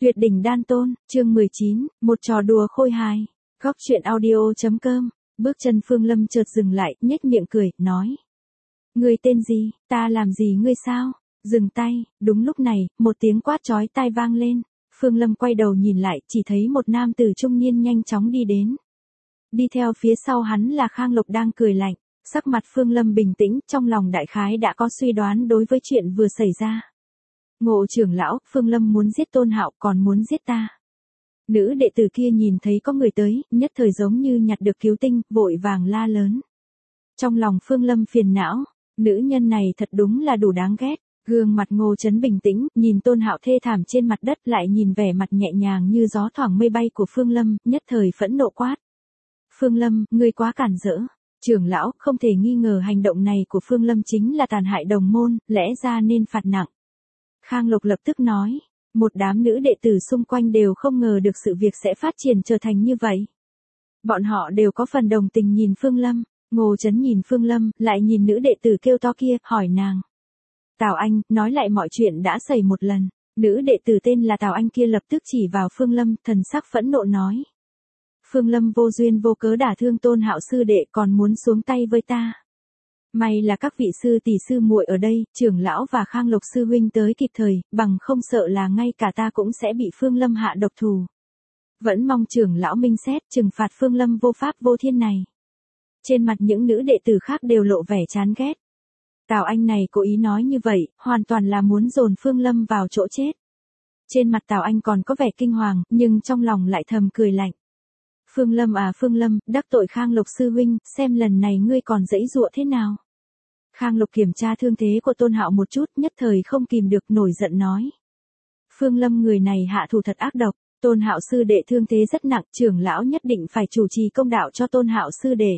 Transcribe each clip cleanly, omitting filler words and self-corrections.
Tuyệt đỉnh đan tôn, chương 19, một trò đùa khôi hài. Góc chuyện audio.com. Bước chân Phương Lâm chợt dừng lại, nhếch miệng cười, nói. Ngươi tên gì, ta làm gì ngươi sao? Dừng tay, đúng lúc này, một tiếng quát chói tai vang lên. Phương Lâm quay đầu nhìn lại, chỉ thấy một nam tử trung niên nhanh chóng đi đến. Đi theo phía sau hắn là Khang Lục đang cười lạnh. Sắc mặt Phương Lâm bình tĩnh, trong lòng đại khái đã có suy đoán đối với chuyện vừa xảy ra. Ngộ trưởng lão, Phương Lâm muốn giết Tôn Hạo còn muốn giết ta. Nữ đệ tử kia nhìn thấy có người tới, nhất thời giống như nhặt được cứu tinh, vội vàng la lớn. Trong lòng Phương Lâm phiền não, nữ nhân này thật đúng là đủ đáng ghét. Gương mặt Ngô Chấn bình tĩnh, nhìn Tôn Hạo thê thảm trên mặt đất lại nhìn vẻ mặt nhẹ nhàng như gió thoảng mây bay của Phương Lâm, nhất thời phẫn nộ quát. Phương Lâm, ngươi quá cản rỡ. Trưởng lão, không thể nghi ngờ hành động này của Phương Lâm chính là tàn hại đồng môn, lẽ ra nên phạt nặng. Khang Lục lập tức nói, một đám nữ đệ tử xung quanh đều không ngờ được sự việc sẽ phát triển trở thành như vậy. Bọn họ đều có phần đồng tình nhìn Phương Lâm, Ngô Chấn nhìn Phương Lâm, lại nhìn nữ đệ tử kêu to kia, hỏi nàng. Tào Anh, nói lại mọi chuyện đã xảy một lần, nữ đệ tử tên là Tào Anh kia lập tức chỉ vào Phương Lâm, thần sắc phẫn nộ nói. Phương Lâm vô duyên vô cớ đả thương Tôn Hạo sư đệ còn muốn xuống tay với ta. May là các vị sư tỷ sư muội ở đây, trưởng lão và Khang Lục sư huynh tới kịp thời, bằng không sợ là ngay cả ta cũng sẽ bị Phương Lâm hạ độc thủ. Vẫn mong trưởng lão minh xét trừng phạt Phương Lâm vô pháp vô thiên này. Trên mặt những nữ đệ tử khác đều lộ vẻ chán ghét. Tào Anh này cố ý nói như vậy, hoàn toàn là muốn dồn Phương Lâm vào chỗ chết. Trên mặt Tào Anh còn có vẻ kinh hoàng, nhưng trong lòng lại thầm cười lạnh. Phương Lâm à Phương Lâm, đắc tội Khang Lục sư huynh, xem lần này ngươi còn giãy giụa thế nào. Khang Lục kiểm tra thương thế của Tôn Hạo một chút, nhất thời không kìm được nổi giận nói. Phương Lâm người này hạ thủ thật ác độc, Tôn Hạo sư đệ thương thế rất nặng, trưởng lão nhất định phải chủ trì công đạo cho Tôn Hạo sư đệ.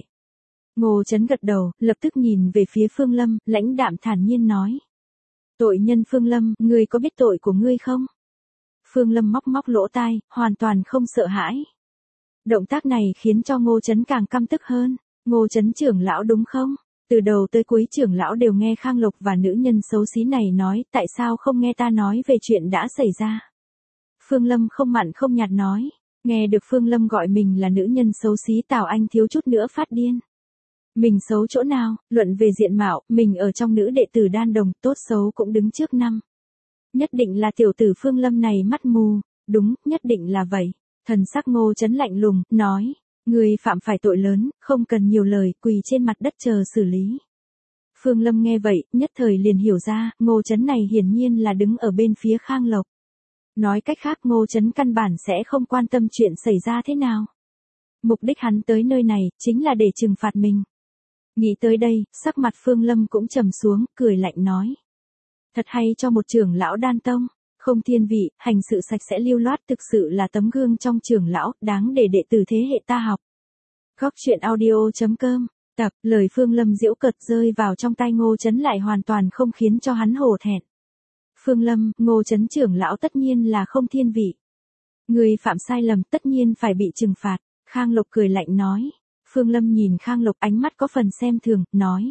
Ngô Chấn gật đầu, lập tức nhìn về phía Phương Lâm, lãnh đạm thản nhiên nói. Tội nhân Phương Lâm, ngươi có biết tội của ngươi không? Phương Lâm móc móc lỗ tai, hoàn toàn không sợ hãi. Động tác này khiến cho Ngô Chấn càng căm tức hơn. Ngô Chấn trưởng lão đúng không? Từ đầu tới cuối trưởng lão đều nghe Khang Lục và nữ nhân xấu xí này nói, tại sao không nghe ta nói về chuyện đã xảy ra? Phương Lâm không mặn không nhạt nói. Nghe được Phương Lâm gọi mình là nữ nhân xấu xí, Tào Anh thiếu chút nữa phát điên. Mình xấu chỗ nào, luận về diện mạo, mình ở trong nữ đệ tử đan đồng, tốt xấu cũng đứng trước năm. Nhất định là tiểu tử Phương Lâm này mắt mù, đúng, nhất định là vậy. Thần sắc Ngô Chấn lạnh lùng, nói, người phạm phải tội lớn, không cần nhiều lời, quỳ trên mặt đất chờ xử lý. Phương Lâm nghe vậy, nhất thời liền hiểu ra, Ngô Chấn này hiển nhiên là đứng ở bên phía Khang Lộc. Nói cách khác Ngô Chấn căn bản sẽ không quan tâm chuyện xảy ra thế nào. Mục đích hắn tới nơi này, chính là để trừng phạt mình. Nghĩ tới đây, sắc mặt Phương Lâm cũng trầm xuống, cười lạnh nói. Thật hay cho một trưởng lão đan tông. Không thiên vị, hành sự sạch sẽ lưu loát thực sự là tấm gương trong trưởng lão, đáng để đệ tử thế hệ ta học. Góc chuyện audio.com. Tập, lời Phương Lâm giễu cợt rơi vào trong tai Ngô Chấn lại hoàn toàn không khiến cho hắn hổ thẹn. Phương Lâm, Ngô Chấn trưởng lão tất nhiên là không thiên vị. Người phạm sai lầm tất nhiên phải bị trừng phạt, Khang Lục cười lạnh nói. Phương Lâm nhìn Khang Lục ánh mắt có phần xem thường, nói.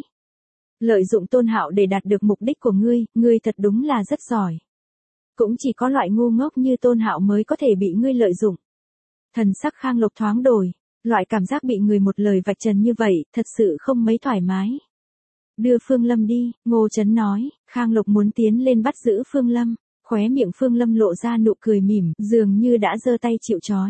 Lợi dụng Tôn Hạo để đạt được mục đích của ngươi thật đúng là rất giỏi. Cũng chỉ có loại ngu ngốc như Tôn Hạo mới có thể bị ngươi lợi dụng. Thần sắc Khang Lục thoáng đổi, loại cảm giác bị người một lời vạch trần như vậy, thật sự không mấy thoải mái. Đưa Phương Lâm đi, Ngô Chấn nói, Khang Lục muốn tiến lên bắt giữ Phương Lâm, khóe miệng Phương Lâm lộ ra nụ cười mỉm, dường như đã giơ tay chịu trói.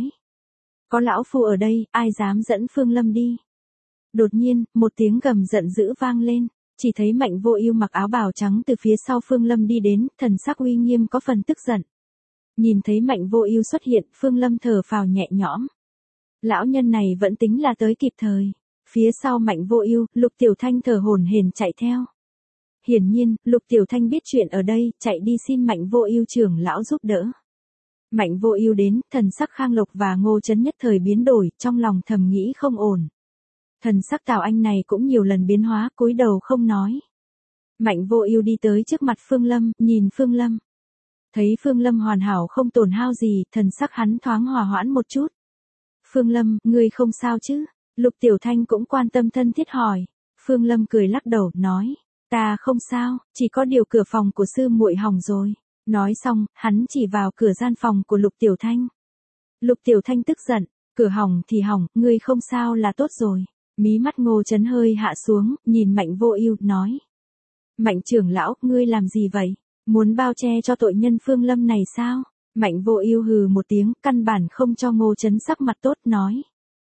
Có lão phu ở đây, ai dám dẫn Phương Lâm đi. Đột nhiên, một tiếng gầm giận dữ vang lên. Chỉ thấy Mạnh Vô Ưu mặc áo bào trắng từ phía sau Phương Lâm đi đến, thần sắc uy nghiêm có phần tức giận. Nhìn thấy Mạnh Vô Ưu xuất hiện, Phương Lâm thở phào nhẹ nhõm. Lão nhân này vẫn tính là tới kịp thời. Phía sau Mạnh Vô Ưu, Lục Tiểu Thanh thở hổn hển chạy theo. Hiển nhiên, Lục Tiểu Thanh biết chuyện ở đây, chạy đi xin Mạnh Vô Ưu trưởng lão giúp đỡ. Mạnh Vô Ưu đến, thần sắc Khang Lục và Ngô Chấn nhất thời biến đổi, trong lòng thầm nghĩ không ổn. Thần sắc Tào Anh này cũng nhiều lần biến hóa, cúi đầu không nói. Mạnh Vô Ưu đi tới trước mặt Phương Lâm, nhìn Phương Lâm. Thấy Phương Lâm hoàn hảo không tổn hao gì, thần sắc hắn thoáng hòa hoãn một chút. Phương Lâm, ngươi không sao chứ? Lục Tiểu Thanh cũng quan tâm thân thiết hỏi. Phương Lâm cười lắc đầu, nói, ta không sao, chỉ có điều cửa phòng của sư muội hỏng rồi. Nói xong, hắn chỉ vào cửa gian phòng của Lục Tiểu Thanh. Lục Tiểu Thanh tức giận, cửa hỏng thì hỏng, ngươi không sao là tốt rồi. Mí mắt Ngô Chấn hơi hạ xuống, nhìn Mạnh Vô Ưu, nói. Mạnh trưởng lão, ngươi làm gì vậy? Muốn bao che cho tội nhân Phương Lâm này sao? Mạnh Vô Ưu hừ một tiếng, căn bản không cho Ngô Chấn sắc mặt tốt, nói.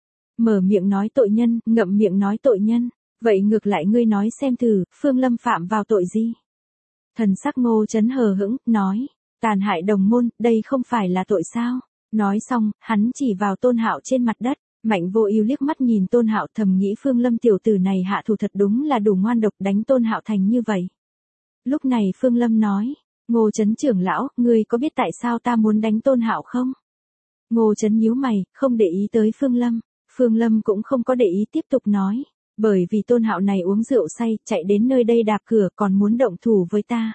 Mở miệng nói tội nhân, ngậm miệng nói tội nhân. Vậy ngược lại ngươi nói xem thử, Phương Lâm phạm vào tội gì? Thần sắc Ngô Chấn hờ hững, nói. Tàn hại đồng môn, đây không phải là tội sao? Nói xong, hắn chỉ vào Tôn Hạo trên mặt đất. Mạnh Vô Ưu liếc mắt nhìn Tôn Hạo, thầm nghĩ Phương Lâm tiểu tử này hạ thủ thật đúng là đủ ngoan độc, đánh Tôn Hạo thành như vậy. Lúc này Phương Lâm nói, Ngô Chấn trưởng lão, ngươi có biết tại sao ta muốn đánh Tôn Hạo không? Ngô Chấn nhíu mày, không để ý tới Phương Lâm. Phương Lâm cũng không có để ý, tiếp tục nói, bởi vì Tôn Hạo này uống rượu say, chạy đến nơi đây đạp cửa còn muốn động thủ với ta.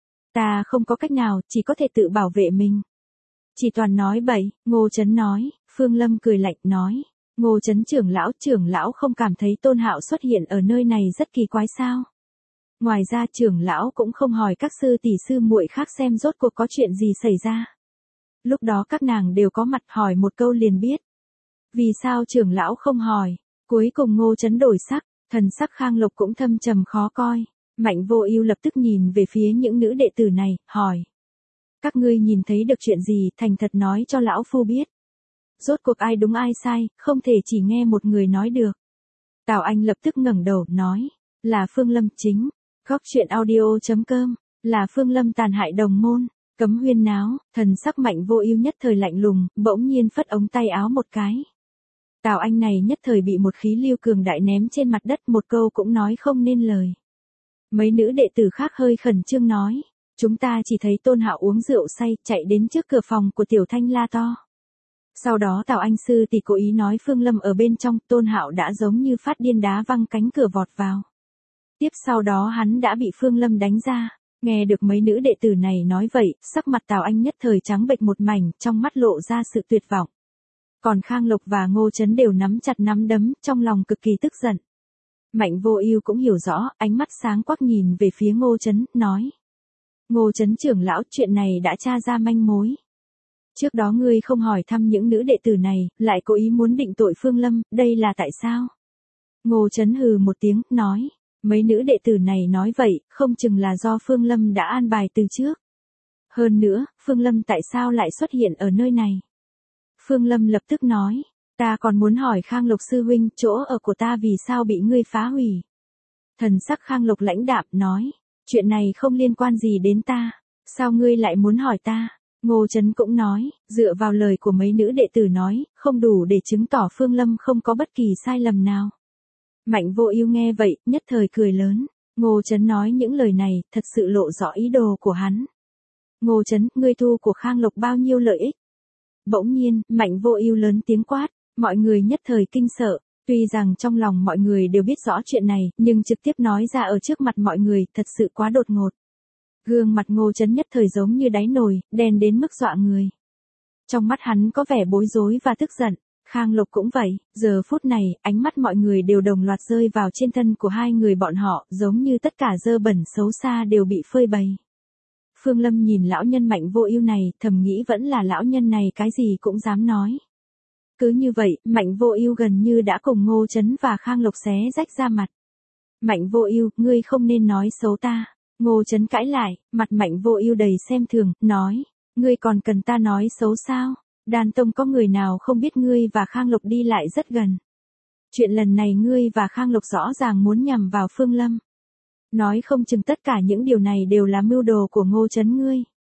Ta không có cách nào, chỉ có thể tự bảo vệ mình. Chỉ toàn nói bậy, Ngô Chấn nói. Phương Lâm cười lạnh, nói. Ngô Chấn trưởng lão không cảm thấy Tôn Hạo xuất hiện ở nơi này rất kỳ quái sao? Ngoài ra trưởng lão cũng không hỏi các sư tỷ sư muội khác xem rốt cuộc có chuyện gì xảy ra. Lúc đó các nàng đều có mặt, hỏi một câu liền biết. Vì sao trưởng lão không hỏi? Cuối cùng Ngô Chấn đổi sắc, thần sắc Khang Lộc cũng thâm trầm khó coi. Mạnh Vô Ưu lập tức nhìn về phía những nữ đệ tử này, hỏi. Các ngươi nhìn thấy được chuyện gì, thành thật nói cho lão phu biết. Rốt cuộc ai đúng ai sai, không thể chỉ nghe một người nói được. Tào Anh lập tức ngẩng đầu, nói. Là Phương Lâm chính. Góc truyện audio.com. Là Phương Lâm tàn hại đồng môn. Cấm huyên náo, thần sắc Mạnh Vô Ưu nhất thời lạnh lùng, bỗng nhiên phất ống tay áo một cái. Tào Anh này nhất thời bị một khí lưu cường đại ném trên mặt đất, một câu cũng nói không nên lời. Mấy nữ đệ tử khác hơi khẩn trương nói. Chúng ta chỉ thấy Tôn Hạo uống rượu say, chạy đến trước cửa phòng của Tiểu Thanh la to. Sau đó Tào Anh sư tỷ cố ý nói Phương Lâm ở bên trong, Tôn Hạo đã giống như phát điên đá văng cánh cửa vọt vào. Tiếp sau đó hắn đã bị Phương Lâm đánh ra. Nghe được mấy nữ đệ tử này nói vậy, sắc mặt Tào Anh nhất thời trắng bệch một mảnh, trong mắt lộ ra sự tuyệt vọng. Còn Khang Lộc và Ngô Chấn đều nắm chặt nắm đấm, trong lòng cực kỳ tức giận. Mạnh Vô Ưu cũng hiểu rõ, ánh mắt sáng quắc nhìn về phía Ngô Chấn, nói. Ngô Chấn trưởng lão, chuyện này đã tra ra manh mối. Trước đó ngươi không hỏi thăm những nữ đệ tử này, lại cố ý muốn định tội Phương Lâm, đây là tại sao? Ngô Chấn hừ một tiếng, nói. Mấy nữ đệ tử này nói vậy, không chừng là do Phương Lâm đã an bài từ trước. Hơn nữa, Phương Lâm tại sao lại xuất hiện ở nơi này? Phương Lâm lập tức nói. Ta còn muốn hỏi Khang Lộc sư huynh, chỗ ở của ta vì sao bị ngươi phá hủy? Thần sắc Khang Lộc lãnh đạm, nói. Chuyện này không liên quan gì đến ta. Sao ngươi lại muốn hỏi ta? Ngô Chấn cũng nói, dựa vào lời của mấy nữ đệ tử nói, không đủ để chứng tỏ Phương Lâm không có bất kỳ sai lầm nào. Mạnh Vô Ưu nghe vậy, nhất thời cười lớn. Ngô Chấn nói những lời này, thật sự lộ rõ ý đồ của hắn. Ngô Chấn, ngươi thu của Khang Lộc bao nhiêu lợi ích? Bỗng nhiên, Mạnh Vô Ưu lớn tiếng quát, mọi người nhất thời kinh sợ. Tuy rằng trong lòng mọi người đều biết rõ chuyện này, nhưng trực tiếp nói ra ở trước mặt mọi người, thật sự quá đột ngột. Gương mặt Ngô Chấn nhất thời giống như đáy nồi, đen đến mức dọa người. Trong mắt hắn có vẻ bối rối và tức giận. Khang Lộc cũng vậy, giờ phút này, ánh mắt mọi người đều đồng loạt rơi vào trên thân của hai người bọn họ, giống như tất cả dơ bẩn xấu xa đều bị phơi bày. Phương Lâm nhìn lão nhân Mạnh Vô Ưu này, thầm nghĩ vẫn là lão nhân này cái gì cũng dám nói. Cứ như vậy, Mạnh Vô Ưu gần như đã cùng Ngô Chấn và Khang Lộc xé rách ra mặt. Mạnh Vô Ưu, ngươi không nên nói xấu ta. Ngô Chấn cãi lại, mặt Mạnh Vô Ưu đầy xem thường, nói, ngươi còn cần ta nói xấu sao? Đan Tông có người nào không biết ngươi và Khang Lộc đi lại rất gần. Chuyện lần này ngươi và Khang Lộc rõ ràng muốn nhằm vào Phương Lâm. Nói không chừng tất cả những điều này đều là mưu đồ của Ngô Chấn ngươi.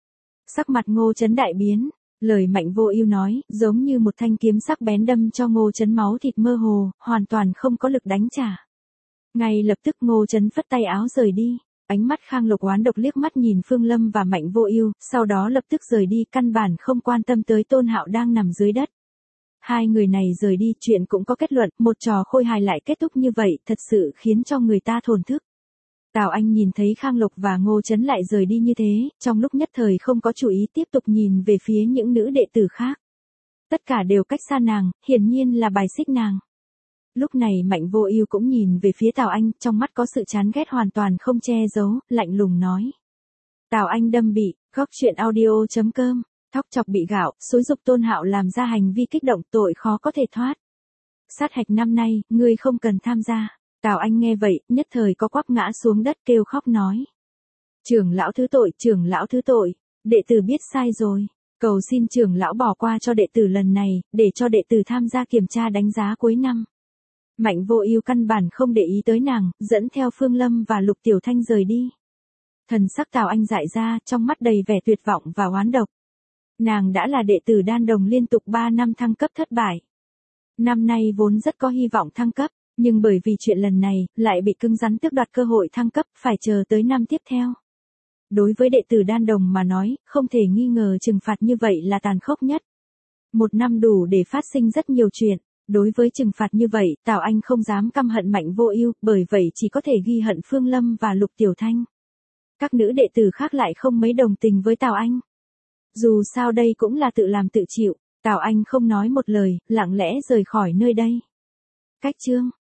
Sắc mặt Ngô Chấn đại biến, lời Mạnh Vô Ưu nói, giống như một thanh kiếm sắc bén đâm cho Ngô Chấn máu thịt mơ hồ, hoàn toàn không có lực đánh trả. Ngay lập tức Ngô Chấn phất tay áo rời đi. Ánh mắt Khang Lộc oán độc liếc mắt nhìn Phương Lâm và Mạnh Vô Ưu, sau đó lập tức rời đi, căn bản không quan tâm tới Tôn Hạo đang nằm dưới đất. Hai người này rời đi, chuyện cũng có kết luận, một trò khôi hài lại kết thúc như vậy, thật sự khiến cho người ta thổn thức. Tào Anh nhìn thấy Khang Lộc và Ngô Chấn lại rời đi như thế, trong lúc nhất thời không có chú ý, tiếp tục nhìn về phía những nữ đệ tử khác. Tất cả đều cách xa nàng, hiển nhiên là bài xích nàng. Lúc này Mạnh Vô Ưu cũng nhìn về phía Tào Anh, trong mắt có sự chán ghét hoàn toàn không che giấu, lạnh lùng nói. Tào Anh đâm bị, góc chuyện audio.com, thóc chọc bị gạo, xúi giục Tôn Hạo làm ra hành vi kích động tội khó có thể thoát. Sát hạch năm nay, ngươi không cần tham gia. Tào Anh nghe vậy, nhất thời có quắp ngã xuống đất kêu khóc nói. Trưởng lão thứ tội, trưởng lão thứ tội, đệ tử biết sai rồi. Cầu xin trưởng lão bỏ qua cho đệ tử lần này, để cho đệ tử tham gia kiểm tra đánh giá cuối năm. Mạnh Vô Ưu căn bản không để ý tới nàng, dẫn theo Phương Lâm và Lục Tiểu Thanh rời đi. Thần sắc Tào Anh dại ra, trong mắt đầy vẻ tuyệt vọng và oán độc. Nàng đã là đệ tử đan đồng liên tục 3 năm thăng cấp thất bại. Năm nay vốn rất có hy vọng thăng cấp, nhưng bởi vì chuyện lần này, lại bị cứng rắn tước đoạt cơ hội thăng cấp, phải chờ tới năm tiếp theo. Đối với đệ tử đan đồng mà nói, không thể nghi ngờ trừng phạt như vậy là tàn khốc nhất. Một năm đủ để phát sinh rất nhiều chuyện. Đối với trừng phạt như vậy, Tào Anh không dám căm hận Mạnh Vô Ưu, bởi vậy chỉ có thể ghi hận Phương Lâm và Lục Tiểu Thanh. Các nữ đệ tử khác lại không mấy đồng tình với Tào Anh. Dù sao đây cũng là tự làm tự chịu, Tào Anh không nói một lời, lặng lẽ rời khỏi nơi đây. Cách chương